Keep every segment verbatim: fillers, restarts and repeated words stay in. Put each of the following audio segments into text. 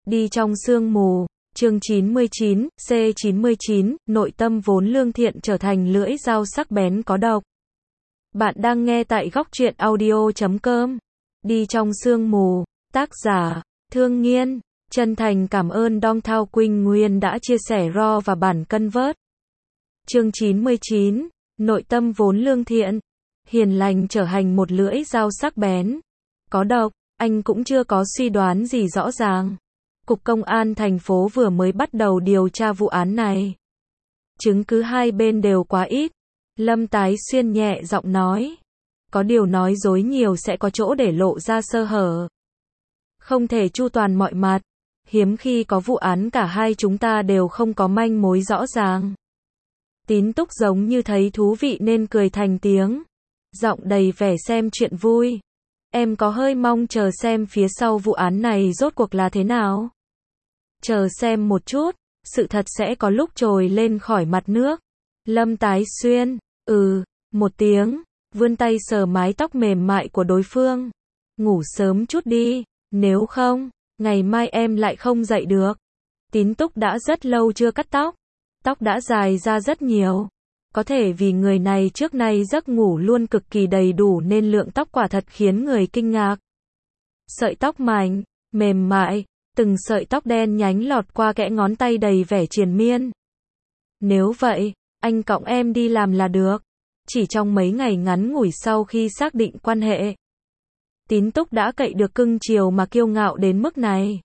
Đi trong sương mù, chương chín mươi chín, C chín mươi chín, nội tâm vốn lương thiện trở thành lưỡi dao sắc bén có độc. Bạn đang nghe tại góc truyện audio chấm com. Đi trong sương mù, tác giả, Thương Nghiên, chân thành cảm ơn Dong Thao Quỳnh Nguyên đã chia sẻ raw và bản cân vớt. Chương chín mươi chín, nội tâm vốn lương thiện, hiền lành trở thành một lưỡi dao sắc bén, có độc, anh cũng chưa có suy đoán gì rõ ràng. Cục Công an thành phố vừa mới bắt đầu điều tra vụ án này. Chứng cứ hai bên đều quá ít. Lâm Tái Xuyên nhẹ giọng nói. Có điều nói dối nhiều sẽ có chỗ để lộ ra sơ hở. Không thể chu toàn mọi mặt. Hiếm khi có vụ án cả hai chúng ta đều không có manh mối rõ ràng. Tín Túc giống như thấy thú vị nên cười thành tiếng. Giọng đầy vẻ xem chuyện vui. Em có hơi mong chờ xem phía sau vụ án này rốt cuộc là thế nào. Chờ xem một chút, sự thật sẽ có lúc trồi lên khỏi mặt nước. Lâm Tái Xuyên, ừ, một tiếng, vươn tay sờ mái tóc mềm mại của đối phương. Ngủ sớm chút đi, nếu không, ngày mai em lại không dậy được. Tín Túc đã rất lâu chưa cắt tóc. Tóc đã dài ra rất nhiều. Có thể vì người này trước nay giấc ngủ luôn cực kỳ đầy đủ nên lượng tóc quả thật khiến người kinh ngạc. Sợi tóc mảnh, mềm mại, từng sợi tóc đen nhánh lọt qua kẽ ngón tay đầy vẻ triền miên. Nếu vậy, anh cõng em đi làm là được. Chỉ trong mấy ngày ngắn ngủi sau khi xác định quan hệ, Tín Túc đã cậy được cưng chiều mà kiêu ngạo đến mức này.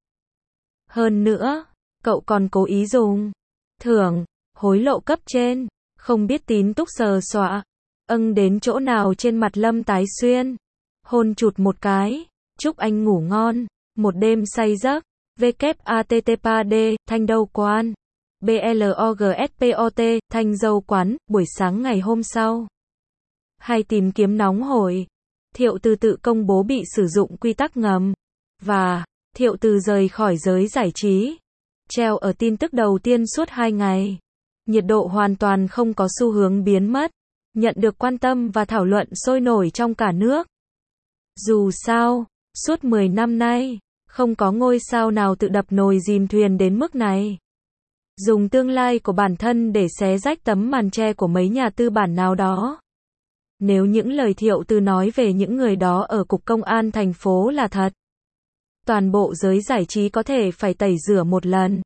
Hơn nữa, cậu còn cố ý dùng thưởng, hối lộ cấp trên. Không biết Tín Túc sờ soạ, âng đến chỗ nào trên mặt Lâm Tái Xuyên. Hôn chụt một cái, chúc anh ngủ ngon, một đêm say giấc. vkatpad, thanh đâu quan. blogspot, thanh dâu quán, buổi sáng ngày hôm sau. Hay tìm kiếm nóng hổi. Thiệu Từ tự công bố bị sử dụng quy tắc ngầm. Và, Thiệu Từ rời khỏi giới giải trí. Treo ở tin tức đầu tiên suốt hai ngày. Nhiệt độ hoàn toàn không có xu hướng biến mất. Nhận được quan tâm và thảo luận sôi nổi trong cả nước. Dù sao, suốt mười năm nay, không có ngôi sao nào tự đập nồi dìm thuyền đến mức này. Dùng tương lai của bản thân để xé rách tấm màn che của mấy nhà tư bản nào đó. Nếu những lời Thiệu Từ nói về những người đó ở Cục Công an thành phố là thật, toàn bộ giới giải trí có thể phải tẩy rửa một lần.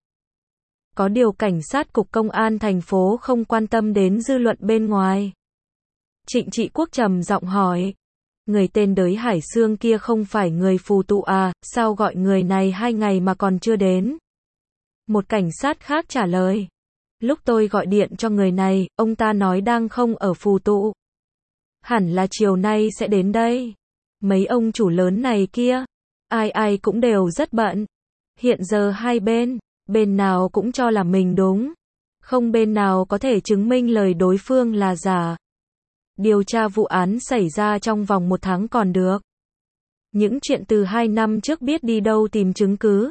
Có điều cảnh sát Cục Công an thành phố không quan tâm đến dư luận bên ngoài. Trịnh Trị Quốc trầm giọng hỏi. Người tên Đới Hải Xương kia không phải người phù tụ à, sao gọi người này hai ngày mà còn chưa đến? Một cảnh sát khác trả lời. Lúc tôi gọi điện cho người này, ông ta nói đang không ở phù tụ. Hẳn là chiều nay sẽ đến đây. Mấy ông chủ lớn này kia, ai ai cũng đều rất bận. Hiện giờ hai bên, bên nào cũng cho là mình đúng. Không bên nào có thể chứng minh lời đối phương là giả. Điều tra vụ án xảy ra trong vòng một tháng còn được. Những chuyện từ hai năm trước biết đi đâu tìm chứng cứ.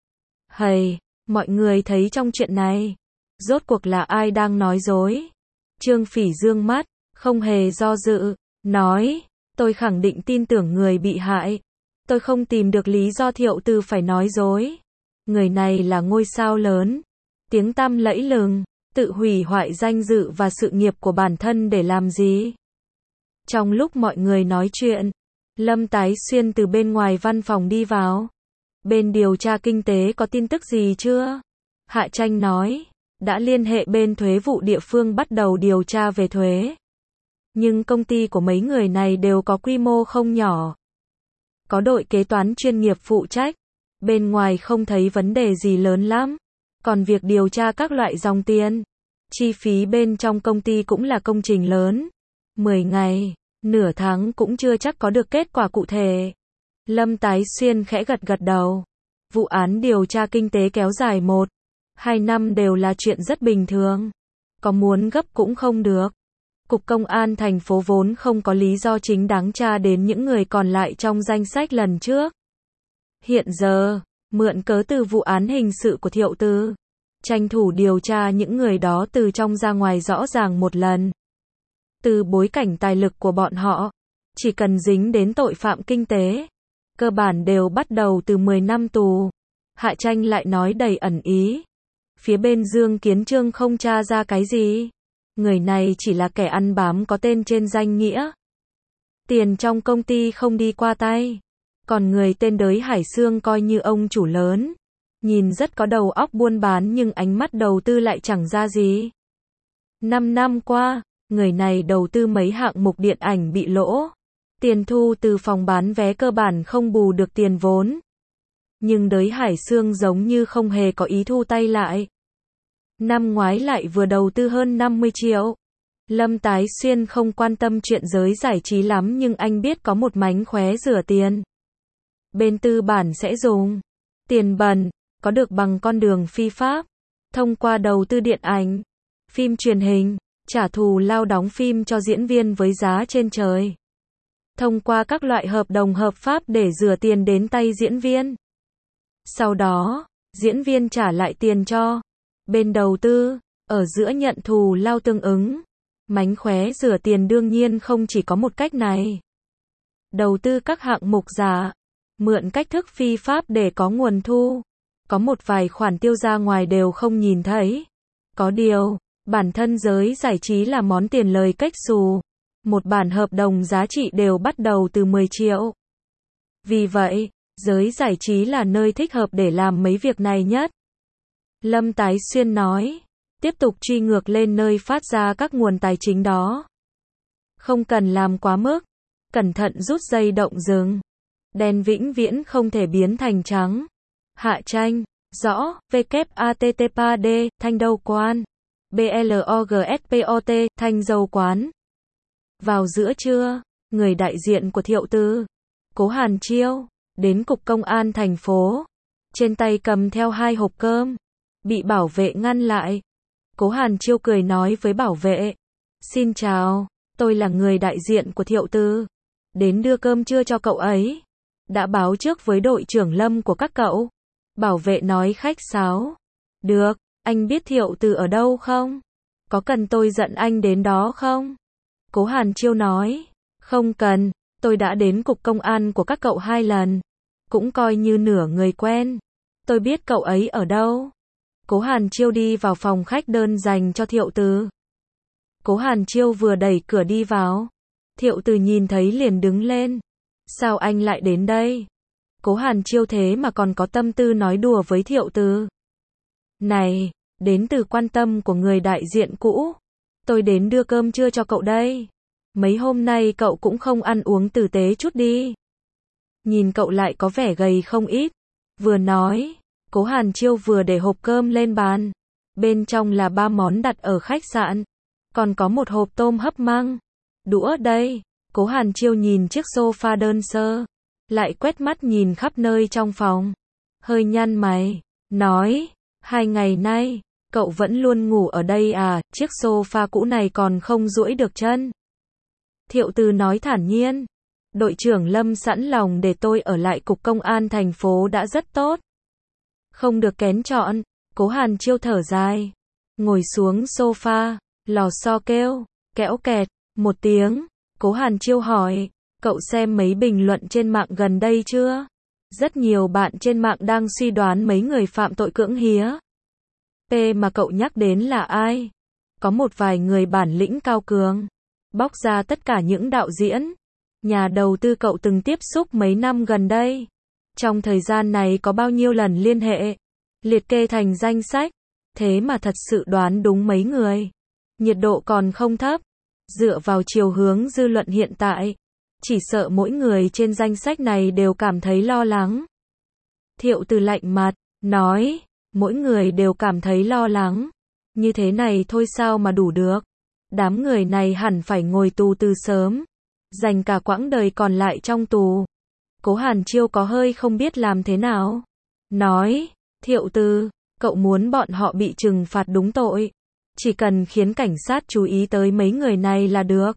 Hầy, mọi người thấy trong chuyện này, rốt cuộc là ai đang nói dối? Trương Phỉ dương mắt, không hề do dự, nói, tôi khẳng định tin tưởng người bị hại. Tôi không tìm được lý do Thiệu Từ phải nói dối. Người này là ngôi sao lớn, tiếng tăm lẫy lừng, tự hủy hoại danh dự và sự nghiệp của bản thân để làm gì? Trong lúc mọi người nói chuyện, Lâm Tái Xuyên từ bên ngoài văn phòng đi vào. Bên điều tra kinh tế có tin tức gì chưa? Hạ Tranh nói, đã liên hệ bên thuế vụ địa phương bắt đầu điều tra về thuế. Nhưng công ty của mấy người này đều có quy mô không nhỏ. Có đội kế toán chuyên nghiệp phụ trách. Bên ngoài không thấy vấn đề gì lớn lắm. Còn việc điều tra các loại dòng tiền, chi phí bên trong công ty cũng là công trình lớn. mười ngày, nửa tháng cũng chưa chắc có được kết quả cụ thể. Lâm Tái Xuyên khẽ gật gật đầu. Vụ án điều tra kinh tế kéo dài một, hai năm đều là chuyện rất bình thường. Có muốn gấp cũng không được. Cục Công an thành phố vốn không có lý do chính đáng tra đến những người còn lại trong danh sách lần trước. Hiện giờ, mượn cớ từ vụ án hình sự của Thiệu Từ, tranh thủ điều tra những người đó từ trong ra ngoài rõ ràng một lần. Từ bối cảnh tài lực của bọn họ, chỉ cần dính đến tội phạm kinh tế, cơ bản đều bắt đầu từ mười năm tù. Hạ Tranh lại nói đầy ẩn ý. Phía bên Dương Kiến Trương không tra ra cái gì. Người này chỉ là kẻ ăn bám có tên trên danh nghĩa. Tiền trong công ty không đi qua tay. Còn người tên Đới Hải Xương coi như ông chủ lớn. Nhìn rất có đầu óc buôn bán nhưng ánh mắt đầu tư lại chẳng ra gì. Năm năm qua, người này đầu tư mấy hạng mục điện ảnh bị lỗ. Tiền thu từ phòng bán vé cơ bản không bù được tiền vốn. Nhưng Đới Hải Xương giống như không hề có ý thu tay lại. Năm ngoái lại vừa đầu tư hơn năm mươi triệu. Lâm Tái Xuyên không quan tâm chuyện giới giải trí lắm nhưng anh biết có một mánh khóe rửa tiền. Bên tư bản sẽ dùng tiền bẩn, có được bằng con đường phi pháp, thông qua đầu tư điện ảnh, phim truyền hình, trả thù lao đóng phim cho diễn viên với giá trên trời. Thông qua các loại hợp đồng hợp pháp để rửa tiền đến tay diễn viên. Sau đó, diễn viên trả lại tiền cho bên đầu tư, ở giữa nhận thù lao tương ứng. Mánh khóe rửa tiền đương nhiên không chỉ có một cách này. Đầu tư các hạng mục giả, mượn cách thức phi pháp để có nguồn thu. Có một vài khoản tiêu ra ngoài đều không nhìn thấy. Có điều, bản thân giới giải trí là món tiền lời cách xù. Một bản hợp đồng giá trị đều bắt đầu từ mười triệu. Vì vậy, giới giải trí là nơi thích hợp để làm mấy việc này nhất. Lâm Tái Xuyên nói, tiếp tục truy ngược lên nơi phát ra các nguồn tài chính đó. Không cần làm quá mức, cẩn thận rút dây động rừng. Đen vĩnh viễn không thể biến thành trắng. Hạ Tranh, rõ, W A T T P A D, thanh đâu quan. B L O G S P O T, thanh dâu quán. Vào giữa trưa, người đại diện của Thiệu Tư, Cố Hàn Chiêu, đến cục công an thành phố. Trên tay cầm theo hai hộp cơm. Bị bảo vệ ngăn lại. Cố Hàn Chiêu cười nói với bảo vệ. Xin chào, tôi là người đại diện của Thiệu Tư. Đến đưa cơm trưa cho cậu ấy. Đã báo trước với đội trưởng Lâm của các cậu. Bảo vệ nói khách sáo. Được, anh biết Thiệu Tư ở đâu không? Có cần tôi dẫn anh đến đó không? Cố Hàn Chiêu nói. Không cần, tôi đã đến cục công an của các cậu hai lần. Cũng coi như nửa người quen. Tôi biết cậu ấy ở đâu. Cố Hàn Chiêu đi vào phòng khách đơn dành cho Thiệu Tư. Cố Hàn Chiêu vừa đẩy cửa đi vào. Thiệu Tư nhìn thấy liền đứng lên. Sao anh lại đến đây? Cố Hàn Chiêu thế mà còn có tâm tư nói đùa với Thiệu Tư. Này, đến từ quan tâm của người đại diện cũ. Tôi đến đưa cơm trưa cho cậu đây. Mấy hôm nay cậu cũng không ăn uống tử tế chút đi. Nhìn cậu lại có vẻ gầy không ít. Vừa nói, Cố Hàn Chiêu vừa để hộp cơm lên bàn. Bên trong là ba món đặt ở khách sạn. Còn có một hộp tôm hấp măng. Đũa đây. Cố Hàn Chiêu nhìn chiếc sofa đơn sơ. Lại quét mắt nhìn khắp nơi trong phòng. Hơi nhăn mày. Nói, hai ngày nay, cậu vẫn luôn ngủ ở đây à, chiếc sofa cũ này còn không duỗi được chân. Thiệu Tư nói thản nhiên. Đội trưởng Lâm sẵn lòng để tôi ở lại cục công an thành phố đã rất tốt. Không được kén chọn. Cố Hàn Chiêu thở dài. Ngồi xuống sofa. Lò xo kêu. Kẽo kẹt. Một tiếng. Cố Hàn Chiêu hỏi. Cậu xem mấy bình luận trên mạng gần đây chưa? Rất nhiều bạn trên mạng đang suy đoán mấy người phạm tội cưỡng hía. P mà cậu nhắc đến là ai? Có một vài người bản lĩnh cao cường. Bóc ra tất cả những đạo diễn, nhà đầu tư cậu từng tiếp xúc mấy năm gần đây. Trong thời gian này có bao nhiêu lần liên hệ, liệt kê thành danh sách. Thế mà thật sự đoán đúng mấy người. Nhiệt độ còn không thấp. Dựa vào chiều hướng dư luận hiện tại, chỉ sợ mỗi người trên danh sách này đều cảm thấy lo lắng. Thiệu Tư lạnh mặt, nói, mỗi người đều cảm thấy lo lắng. Như thế này thôi sao mà đủ được. Đám người này hẳn phải ngồi tù từ sớm. Dành cả quãng đời còn lại trong tù. Cố Hàn Chiêu có hơi không biết làm thế nào. Nói, Thiệu Tư, cậu muốn bọn họ bị trừng phạt đúng tội. Chỉ cần khiến cảnh sát chú ý tới mấy người này là được.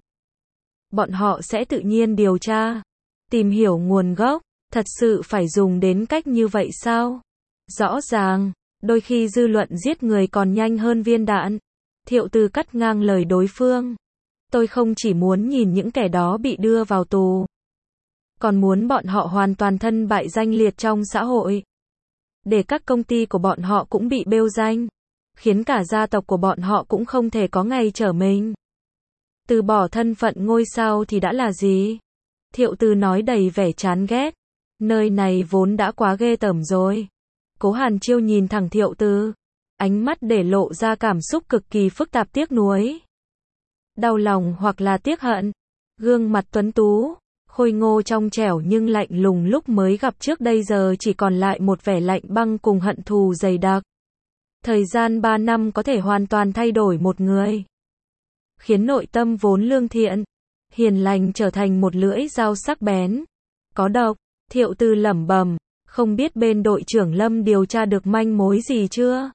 Bọn họ sẽ tự nhiên điều tra. Tìm hiểu nguồn gốc. Thật sự phải dùng đến cách như vậy sao? Rõ ràng, đôi khi dư luận giết người còn nhanh hơn viên đạn. Thiệu Tư cắt ngang lời đối phương. Tôi không chỉ muốn nhìn những kẻ đó bị đưa vào tù, còn muốn bọn họ hoàn toàn thân bại danh liệt trong xã hội. để các công ty của bọn họ cũng bị bêu danh, khiến cả gia tộc của bọn họ cũng không thể có ngày trở mình. Từ bỏ thân phận ngôi sao thì đã là gì? Thiệu Từ nói đầy vẻ chán ghét. Nơi này vốn đã quá ghê tởm rồi. Cố Hàn Chiêu nhìn thẳng Thiệu Từ, ánh mắt để lộ ra cảm xúc cực kỳ phức tạp, tiếc nuối, đau lòng hoặc là tiếc hận. Gương mặt tuấn tú, khôi ngô trong trẻo nhưng lạnh lùng lúc mới gặp trước đây giờ chỉ còn lại một vẻ lạnh băng cùng hận thù dày đặc. Thời gian ba năm có thể hoàn toàn thay đổi một người, khiến nội tâm vốn lương thiện, hiền lành trở thành một lưỡi dao sắc bén, có độc. Thiệu Từ lẩm bẩm, không biết bên đội trưởng Lâm điều tra được manh mối gì chưa?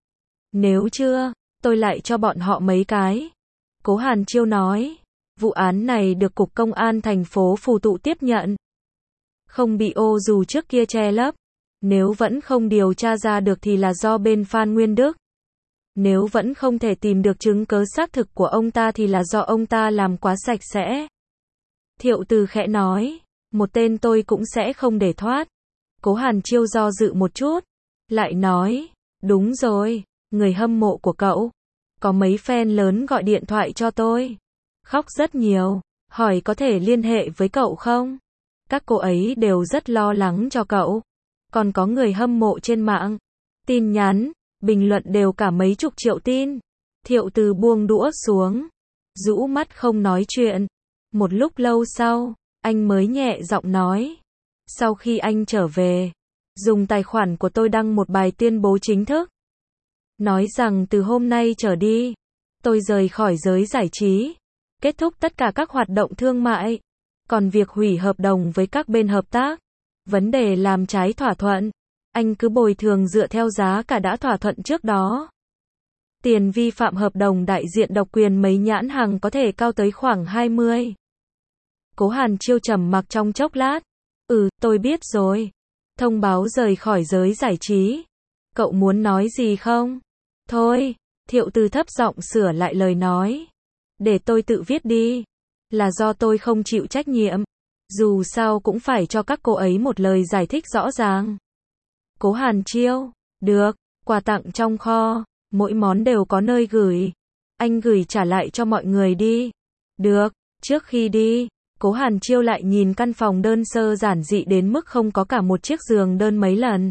Nếu chưa, tôi lại cho bọn họ mấy cái. Cố Hàn Chiêu nói, vụ án này được Cục Công an thành phố Phù Tụ tiếp nhận, không bị ô dù trước kia che lấp. Nếu vẫn không điều tra ra được thì là do bên Phan Nguyên Đức. Nếu vẫn không thể tìm được chứng cớ xác thực của ông ta thì là do ông ta làm quá sạch sẽ. Thiệu Từ khẽ nói, một tên tôi cũng sẽ không để thoát. Cố Hàn Chiêu do dự một chút, lại nói, đúng rồi, người hâm mộ của cậu. Có mấy fan lớn gọi điện thoại cho tôi, khóc rất nhiều, hỏi có thể liên hệ với cậu không? Các cô ấy đều rất lo lắng cho cậu. Còn có người hâm mộ trên mạng, tin nhắn, bình luận đều cả mấy chục triệu tin. Thiệu Từ buông đũa xuống, rũ mắt không nói chuyện. Một lúc lâu sau, anh mới nhẹ giọng nói, sau khi anh trở về, dùng tài khoản của tôi đăng một bài tuyên bố chính thức, nói rằng từ hôm nay trở đi, tôi rời khỏi giới giải trí, kết thúc tất cả các hoạt động thương mại. Còn việc hủy hợp đồng với các bên hợp tác, vấn đề làm trái thỏa thuận, anh cứ bồi thường dựa theo giá cả đã thỏa thuận trước đó. Tiền vi phạm hợp đồng đại diện độc quyền mấy nhãn hàng có thể cao tới khoảng hai mươi. Cố Hàn Chiêu trầm mặc trong chốc lát. Ừ, tôi biết rồi. Thông báo rời khỏi giới giải trí. Cậu muốn nói gì không? Thôi, Thiệu Từ thấp giọng sửa lại lời nói. Để tôi tự viết đi. Là do tôi không chịu trách nhiệm. Dù sao cũng phải cho các cô ấy một lời giải thích rõ ràng. Cố Hàn Chiêu, được, quà tặng trong kho, mỗi món đều có nơi gửi. Anh gửi trả lại cho mọi người đi. Được, trước khi đi, Cố Hàn Chiêu lại nhìn căn phòng đơn sơ giản dị đến mức không có cả một chiếc giường đơn mấy lần.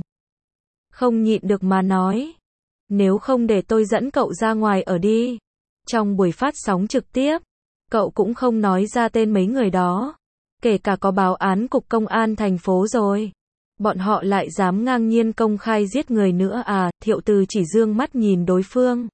Không nhịn được mà nói. Nếu không để tôi dẫn cậu ra ngoài ở đi. Trong buổi phát sóng trực tiếp, cậu cũng không nói ra tên mấy người đó. Kể cả có báo án Cục Công an thành phố rồi. Bọn họ lại dám ngang nhiên công khai giết người nữa à? Thiệu Từ chỉ dương mắt nhìn đối phương.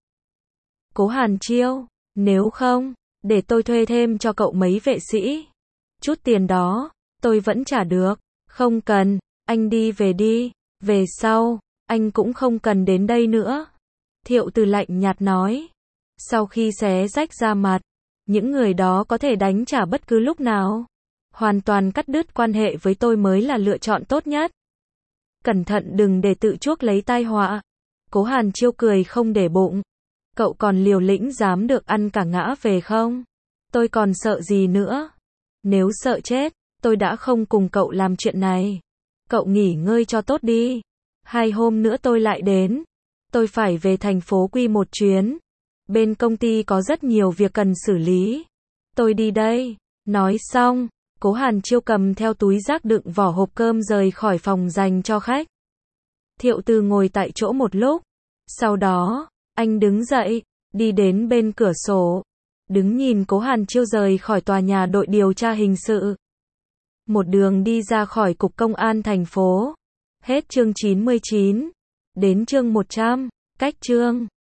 Cố Hàn Chiêu, nếu không, để tôi thuê thêm cho cậu mấy vệ sĩ. Chút tiền đó, tôi vẫn trả được. Không cần, anh đi về đi. Về sau, anh cũng không cần đến đây nữa. Thiệu Từ lạnh nhạt nói. Sau khi xé rách ra mặt, những người đó có thể đánh trả bất cứ lúc nào. Hoàn toàn cắt đứt quan hệ với tôi mới là lựa chọn tốt nhất. Cẩn thận đừng để tự chuốc lấy tai họa. Cố Hàn Chiêu cười không để bụng. Cậu còn liều lĩnh dám được ăn cả ngã về không? Tôi còn sợ gì nữa? Nếu sợ chết, tôi đã không cùng cậu làm chuyện này. Cậu nghỉ ngơi cho tốt đi. Hai hôm nữa tôi lại đến. Tôi phải về thành phố Quy một chuyến. Bên công ty có rất nhiều việc cần xử lý. Tôi đi đây. Nói xong, Cố Hàn Chiêu cầm theo túi rác đựng vỏ hộp cơm rời khỏi phòng dành cho khách. Thiệu Từ ngồi tại chỗ một lúc. Sau đó, anh đứng dậy, đi đến bên cửa sổ. Đứng nhìn Cố Hàn Chiêu rời khỏi tòa nhà đội điều tra hình sự. Một đường đi ra khỏi Cục Công an thành phố. Hết chương chín mươi chín. Đến chương một trăm. Cách chương.